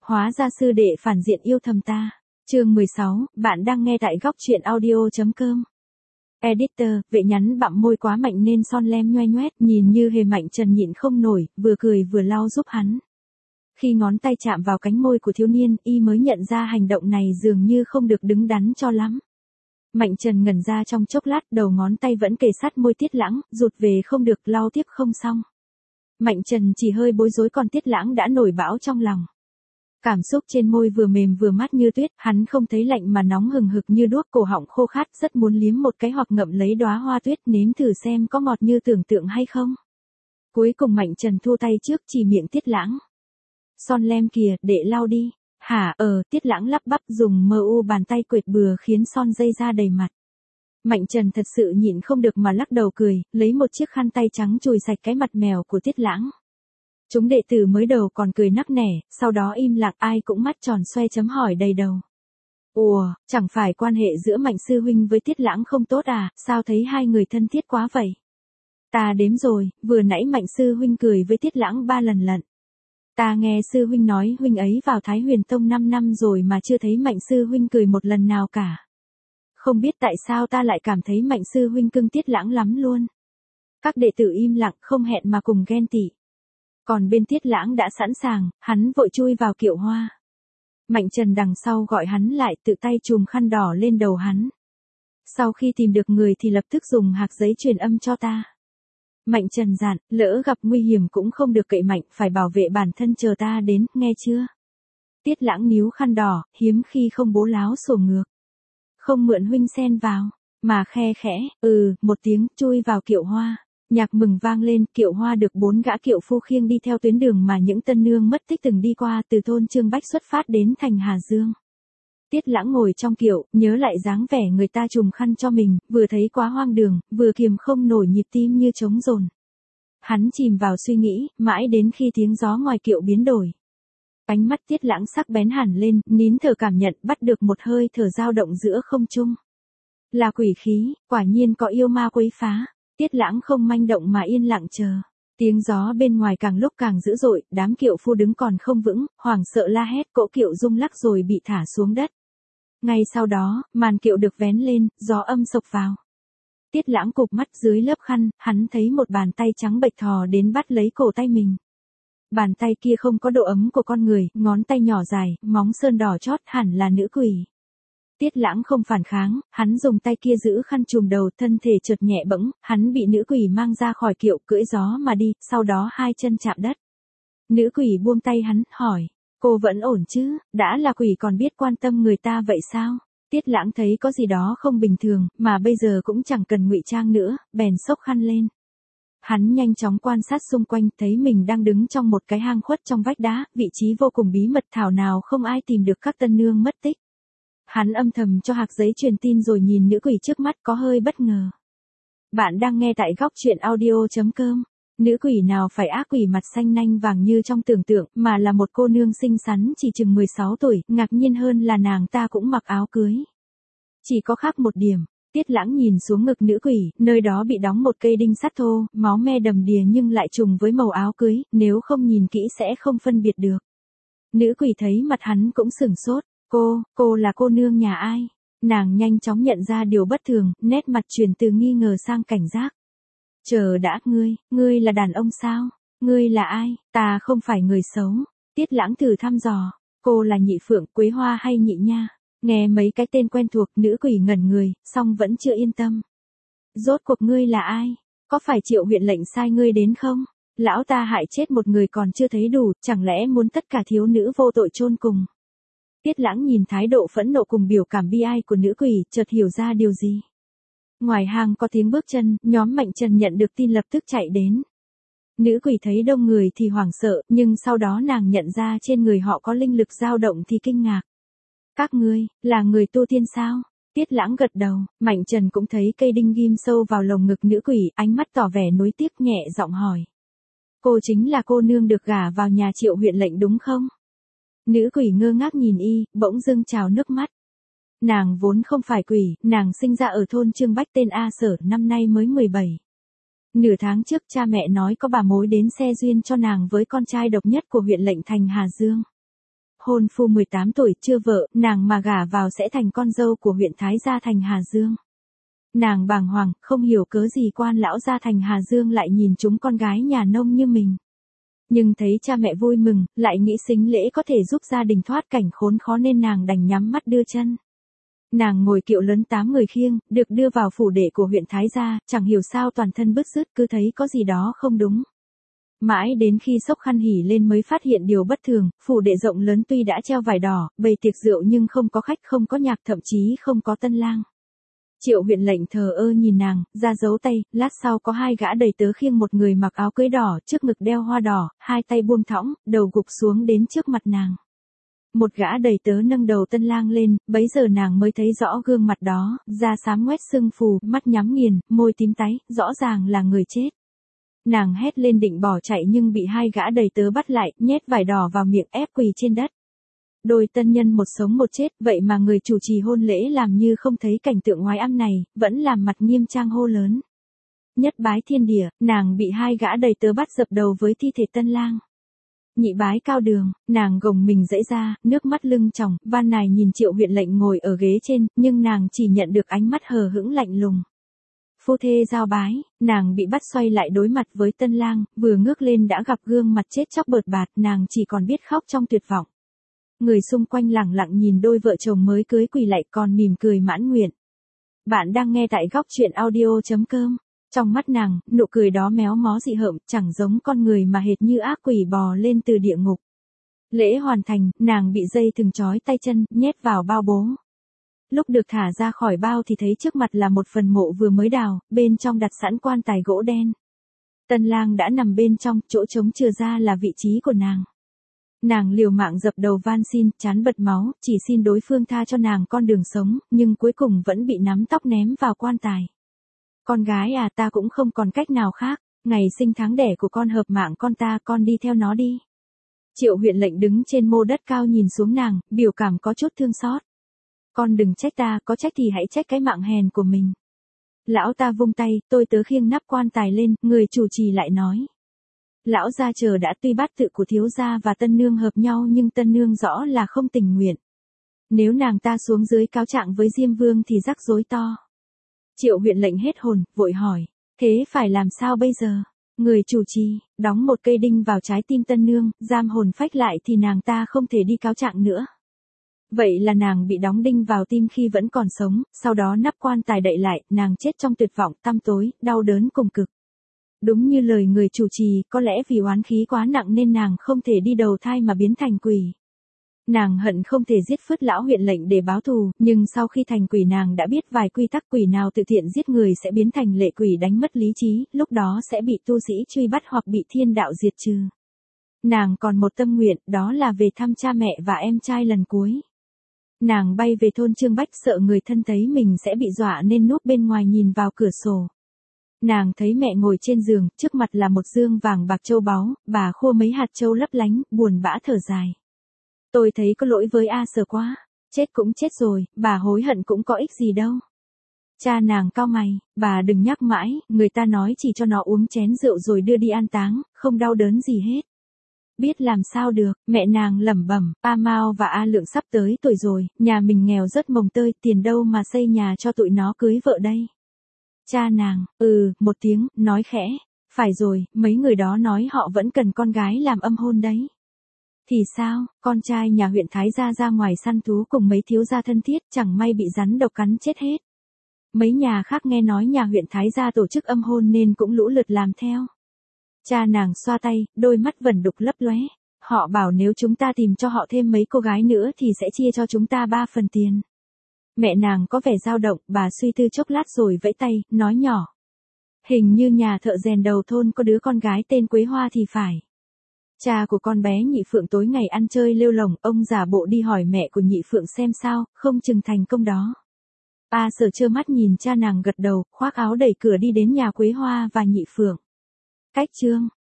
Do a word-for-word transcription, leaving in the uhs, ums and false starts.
hóa ra sư đệ phản diện yêu thầm ta. Chương mười sáu, bạn đang nghe tại góc truyện audio.com. Editor, vệ nhắn bặm môi quá mạnh nên son lem nhoe nhoét, nhìn như hề Mạnh Trần nhịn không nổi, vừa cười vừa lau giúp hắn. Khi ngón tay chạm vào cánh môi của thiếu niên, y mới nhận ra hành động này dường như không được đứng đắn cho lắm. Mạnh Trần ngẩn ra trong chốc lát, đầu ngón tay vẫn kề sát môi Tiết Lãng, rụt về không được, lau tiếp không xong. Mạnh Trần chỉ hơi bối rối, còn Tiết Lãng đã nổi bão trong lòng. Cảm xúc trên môi vừa mềm vừa mát như tuyết, hắn không thấy lạnh mà nóng hừng hực như đuốc, cổ họng khô khát, rất muốn liếm một cái hoặc ngậm lấy đóa hoa tuyết nếm thử xem có ngọt như tưởng tượng hay không. Cuối cùng Mạnh Trần thua tay trước, chỉ miệng Tiết Lãng. Son lem kìa, để lau đi. Hả, ờ, Tiết Lãng lắp bắp dùng mờ u bàn tay quệt bừa khiến son dây ra đầy mặt. Mạnh Trần thật sự nhịn không được mà lắc đầu cười, lấy một chiếc khăn tay trắng chùi sạch cái mặt mèo của Tiết Lãng. Chúng đệ tử mới đầu còn cười nắc nẻ, sau đó im lặng, ai cũng mắt tròn xoe chấm hỏi đầy đầu. Ủa, chẳng phải quan hệ giữa Mạnh sư huynh với Tiết Lãng không tốt à, sao thấy hai người thân thiết quá vậy? Ta đếm rồi, vừa nãy Mạnh sư huynh cười với Tiết Lãng ba lần lận. Ta nghe sư huynh nói huynh ấy vào Thái Huyền Tông năm năm rồi mà chưa thấy Mạnh sư huynh cười một lần nào cả. Không biết tại sao ta lại cảm thấy Mạnh sư huynh cưng Tiết Lãng lắm luôn. Các đệ tử im lặng không hẹn mà cùng ghen tị. Còn bên Tiết Lãng đã sẵn sàng, hắn vội chui vào kiệu hoa. Mạnh Trần đằng sau gọi hắn lại, tự tay chùm khăn đỏ lên đầu hắn. Sau khi tìm được người thì lập tức dùng hạc giấy truyền âm cho ta. Mạnh Trần dặn, lỡ gặp nguy hiểm cũng không được cậy mạnh, phải bảo vệ bản thân, chờ ta đến, nghe chưa? Tiết Lãng níu khăn đỏ, hiếm khi không bố láo sổ ngược. Không mượn huynh xen vào, mà khe khẽ, ừ, một tiếng, chui vào kiệu hoa. Nhạc mừng vang lên, kiệu hoa được bốn gã kiệu phu khiêng đi theo tuyến đường mà những tân nương mất tích từng đi qua, từ thôn Trương Bách xuất phát đến thành Hà Dương. Tiết Lãng ngồi trong kiệu, nhớ lại dáng vẻ người ta trùm khăn cho mình, vừa thấy quá hoang đường, vừa kiềm không nổi nhịp tim như trống dồn. Hắn chìm vào suy nghĩ, mãi đến khi tiếng gió ngoài kiệu biến đổi. Ánh mắt Tiết Lãng sắc bén hẳn lên, nín thở cảm nhận, bắt được một hơi thở dao động giữa không trung. Là quỷ khí, quả nhiên có yêu ma quấy phá. Tiết Lãng không manh động mà yên lặng chờ. Tiếng gió bên ngoài càng lúc càng dữ dội, đám kiệu phu đứng còn không vững, hoảng sợ la hét, cỗ kiệu rung lắc rồi bị thả xuống đất. Ngay sau đó, màn kiệu được vén lên, gió âm sộc vào. Tiết Lãng cụp mắt dưới lớp khăn, hắn thấy một bàn tay trắng bệch thò đến bắt lấy cổ tay mình. Bàn tay kia không có độ ấm của con người, ngón tay nhỏ dài, móng sơn đỏ chót, hẳn là nữ quỷ. Tiết Lãng không phản kháng, hắn dùng tay kia giữ khăn trùm đầu, thân thể chợt nhẹ bẫng, hắn bị nữ quỷ mang ra khỏi kiệu, cưỡi gió mà đi, sau đó hai chân chạm đất. Nữ quỷ buông tay hắn, hỏi, cô vẫn ổn chứ, đã là quỷ còn biết quan tâm người ta vậy sao? Tiết Lãng thấy có gì đó không bình thường, mà bây giờ cũng chẳng cần ngụy trang nữa, bèn xốc khăn lên. Hắn nhanh chóng quan sát xung quanh, thấy mình đang đứng trong một cái hang khuất trong vách đá, vị trí vô cùng bí mật, thảo nào không ai tìm được các tân nương mất tích. Hắn âm thầm cho hạc giấy truyền tin rồi nhìn nữ quỷ trước mắt, có hơi bất ngờ. Bạn đang nghe tại góc truyện audio.com. Nữ quỷ nào phải ác quỷ mặt xanh nanh vàng như trong tưởng tượng, mà là một cô nương xinh xắn chỉ chừng mười sáu tuổi, ngạc nhiên hơn là nàng ta cũng mặc áo cưới. Chỉ có khác một điểm, Tiết Lãng nhìn xuống ngực nữ quỷ, nơi đó bị đóng một cây đinh sắt thô, máu me đầm đìa nhưng lại trùng với màu áo cưới, nếu không nhìn kỹ sẽ không phân biệt được. Nữ quỷ thấy mặt hắn cũng sửng sốt. Cô, cô là cô nương nhà ai? Nàng nhanh chóng nhận ra điều bất thường, nét mặt chuyển từ nghi ngờ sang cảnh giác. Chờ đã, ngươi, ngươi là đàn ông sao? Ngươi là ai? Ta không phải người xấu. Tiết Lãng thử thăm dò. Cô là Nhị Phượng, Quế Hoa hay Nhị Nha? Nghe mấy cái tên quen thuộc, nữ quỷ ngẩn người, song vẫn chưa yên tâm. Rốt cuộc ngươi là ai? Có phải Triệu huyện lệnh sai ngươi đến không? Lão ta hại chết một người còn chưa thấy đủ, chẳng lẽ muốn tất cả thiếu nữ vô tội chôn cùng? Tiết Lãng nhìn thái độ phẫn nộ cùng biểu cảm bi ai của nữ quỷ, chợt hiểu ra điều gì. Ngoài hang có tiếng bước chân, nhóm Mạnh Trần nhận được tin lập tức chạy đến. Nữ quỷ thấy đông người thì hoảng sợ, nhưng sau đó nàng nhận ra trên người họ có linh lực dao động thì kinh ngạc. Các ngươi, là người tu tiên sao? Tiết Lãng gật đầu, Mạnh Trần cũng thấy cây đinh ghim sâu vào lồng ngực nữ quỷ, ánh mắt tỏ vẻ nuối tiếc, nhẹ giọng hỏi. Cô chính là cô nương được gả vào nhà Triệu huyện lệnh đúng không? Nữ quỷ ngơ ngác nhìn y, bỗng dưng trào nước mắt. Nàng vốn không phải quỷ, nàng sinh ra ở thôn Trương Bách tên A Sở, năm nay mới mười bảy. Nửa tháng trước cha mẹ nói có bà mối đến xe duyên cho nàng với con trai độc nhất của huyện lệnh thành Hà Dương. hôn phu mười tám tuổi chưa vợ, nàng mà gả vào sẽ thành con dâu của huyện Thái Gia thành Hà Dương. Nàng bàng hoàng, không hiểu cớ gì quan lão gia thành Hà Dương lại nhìn chúng con gái nhà nông như mình. Nhưng thấy cha mẹ vui mừng, lại nghĩ sính lễ có thể giúp gia đình thoát cảnh khốn khó nên nàng đành nhắm mắt đưa chân. Nàng ngồi kiệu lớn tám người khiêng, được đưa vào phủ đệ của huyện Thái Gia, chẳng hiểu sao toàn thân bứt rứt cứ thấy có gì đó không đúng. Mãi đến khi xốc khăn hỉ lên mới phát hiện điều bất thường, phủ đệ rộng lớn tuy đã treo vải đỏ, bày tiệc rượu nhưng không có khách, không có nhạc, thậm chí không có tân lang. Triệu huyện lệnh thờ ơ nhìn nàng, ra dấu tay, lát sau có hai gã đầy tớ khiêng một người mặc áo cưới đỏ, trước ngực đeo hoa đỏ, hai tay buông thõng, đầu gục xuống đến trước mặt nàng. Một gã đầy tớ nâng đầu tân lang lên, bấy giờ nàng mới thấy rõ gương mặt đó, da xám ngoét sưng phù, mắt nhắm nghiền, môi tím tái, rõ ràng là người chết. Nàng hét lên định bỏ chạy nhưng bị hai gã đầy tớ bắt lại, nhét vải đỏ vào miệng ép quỳ trên đất. Đôi tân nhân một sống một chết, vậy mà người chủ trì hôn lễ làm như không thấy cảnh tượng oái oăm này, vẫn làm mặt nghiêm trang hô lớn. Nhất bái thiên địa, nàng bị hai gã đầy tớ bắt dập đầu với thi thể tân lang. Nhị bái cao đường, nàng gồng mình dãy ra, nước mắt lưng tròng, van nài nhìn Triệu huyện lệnh ngồi ở ghế trên, nhưng nàng chỉ nhận được ánh mắt hờ hững lạnh lùng. Phu thê giao bái, nàng bị bắt xoay lại đối mặt với tân lang, vừa ngước lên đã gặp gương mặt chết chóc bợt bạt, nàng chỉ còn biết khóc trong tuyệt vọng. Người xung quanh lẳng lặng nhìn đôi vợ chồng mới cưới quỳ lạy còn mỉm cười mãn nguyện. Bạn đang nghe tại góc truyện audio chấm com. Trong mắt nàng, nụ cười đó méo mó dị hợm, chẳng giống con người mà hệt như ác quỷ bò lên từ địa ngục. Lễ hoàn thành, nàng bị dây thừng trói tay chân, nhét vào bao bố. Lúc được thả ra khỏi bao thì thấy trước mặt là một phần mộ vừa mới đào, bên trong đặt sẵn quan tài gỗ đen. Tân lang đã nằm bên trong, chỗ trống chừa ra là vị trí của nàng. Nàng liều mạng dập đầu van xin, chán bật máu, chỉ xin đối phương tha cho nàng con đường sống, nhưng cuối cùng vẫn bị nắm tóc ném vào quan tài. Con gái à, ta cũng không còn cách nào khác, ngày sinh tháng đẻ của con hợp mạng con ta, con đi theo nó đi. Triệu huyện lệnh đứng trên mô đất cao nhìn xuống nàng, biểu cảm có chút thương xót. Con đừng trách ta, có trách thì hãy trách cái mạng hèn của mình. Lão ta vung tay, tôi tớ khiêng nắp quan tài lên, người chủ trì lại nói. Lão gia chờ đã, tuy bát tự của thiếu gia và tân nương hợp nhau nhưng tân nương rõ là không tình nguyện. Nếu nàng ta xuống dưới cáo trạng với Diêm Vương thì rắc rối to. Triệu huyện lệnh hết hồn, vội hỏi, thế phải làm sao bây giờ? Người chủ trì, đóng một cây đinh vào trái tim tân nương, giam hồn phách lại thì nàng ta không thể đi cáo trạng nữa. Vậy là nàng bị đóng đinh vào tim khi vẫn còn sống, sau đó nắp quan tài đậy lại, nàng chết trong tuyệt vọng, tăm tối, đau đớn cùng cực. Đúng như lời người chủ trì, có lẽ vì oán khí quá nặng nên nàng không thể đi đầu thai mà biến thành quỷ. Nàng hận không thể giết phứt lão huyện lệnh để báo thù, nhưng sau khi thành quỷ nàng đã biết vài quy tắc, quỷ nào tự thiện giết người sẽ biến thành lệ quỷ đánh mất lý trí, lúc đó sẽ bị tu sĩ truy bắt hoặc bị thiên đạo diệt trừ. Nàng còn một tâm nguyện, đó là về thăm cha mẹ và em trai lần cuối. Nàng bay về thôn Trương Bách, sợ người thân thấy mình sẽ bị dọa nên núp bên ngoài nhìn vào cửa sổ. Nàng thấy mẹ ngồi trên giường, trước mặt là một dương vàng bạc châu báu, bà khua mấy hạt châu lấp lánh, buồn bã thở dài. Tôi thấy có lỗi với A Sở quá, chết cũng chết rồi, bà hối hận cũng có ích gì đâu. Cha nàng cau mày, bà đừng nhắc mãi, người ta nói chỉ cho nó uống chén rượu rồi đưa đi an táng, không đau đớn gì hết. Biết làm sao được, mẹ nàng lẩm bẩm, A Mao và A Lượng sắp tới tuổi rồi, nhà mình nghèo rất mồng tơi, tiền đâu mà xây nhà cho tụi nó cưới vợ đây. Cha nàng, ừ, một tiếng, nói khẽ, phải rồi, mấy người đó nói họ vẫn cần con gái làm âm hôn đấy. Thì sao, con trai nhà huyện Thái Gia ra ngoài săn thú cùng mấy thiếu gia thân thiết, chẳng may bị rắn độc cắn chết hết. Mấy nhà khác nghe nói nhà huyện Thái Gia tổ chức âm hôn nên cũng lũ lượt làm theo. Cha nàng xoa tay, đôi mắt vẩn đục lấp lóe. Họ bảo nếu chúng ta tìm cho họ thêm mấy cô gái nữa thì sẽ chia cho chúng ta ba phần tiền. Mẹ nàng có vẻ dao động, bà suy tư chốc lát rồi vẫy tay, nói nhỏ. Hình như nhà thợ rèn đầu thôn có đứa con gái tên Quế Hoa thì phải. Cha của con bé Nhị Phượng tối ngày ăn chơi lêu lổng, ông giả bộ đi hỏi mẹ của Nhị Phượng xem sao, không chừng thành công đó. A Sở trơ mắt nhìn cha nàng gật đầu, khoác áo đẩy cửa đi đến nhà Quế Hoa và Nhị Phượng. Cách chương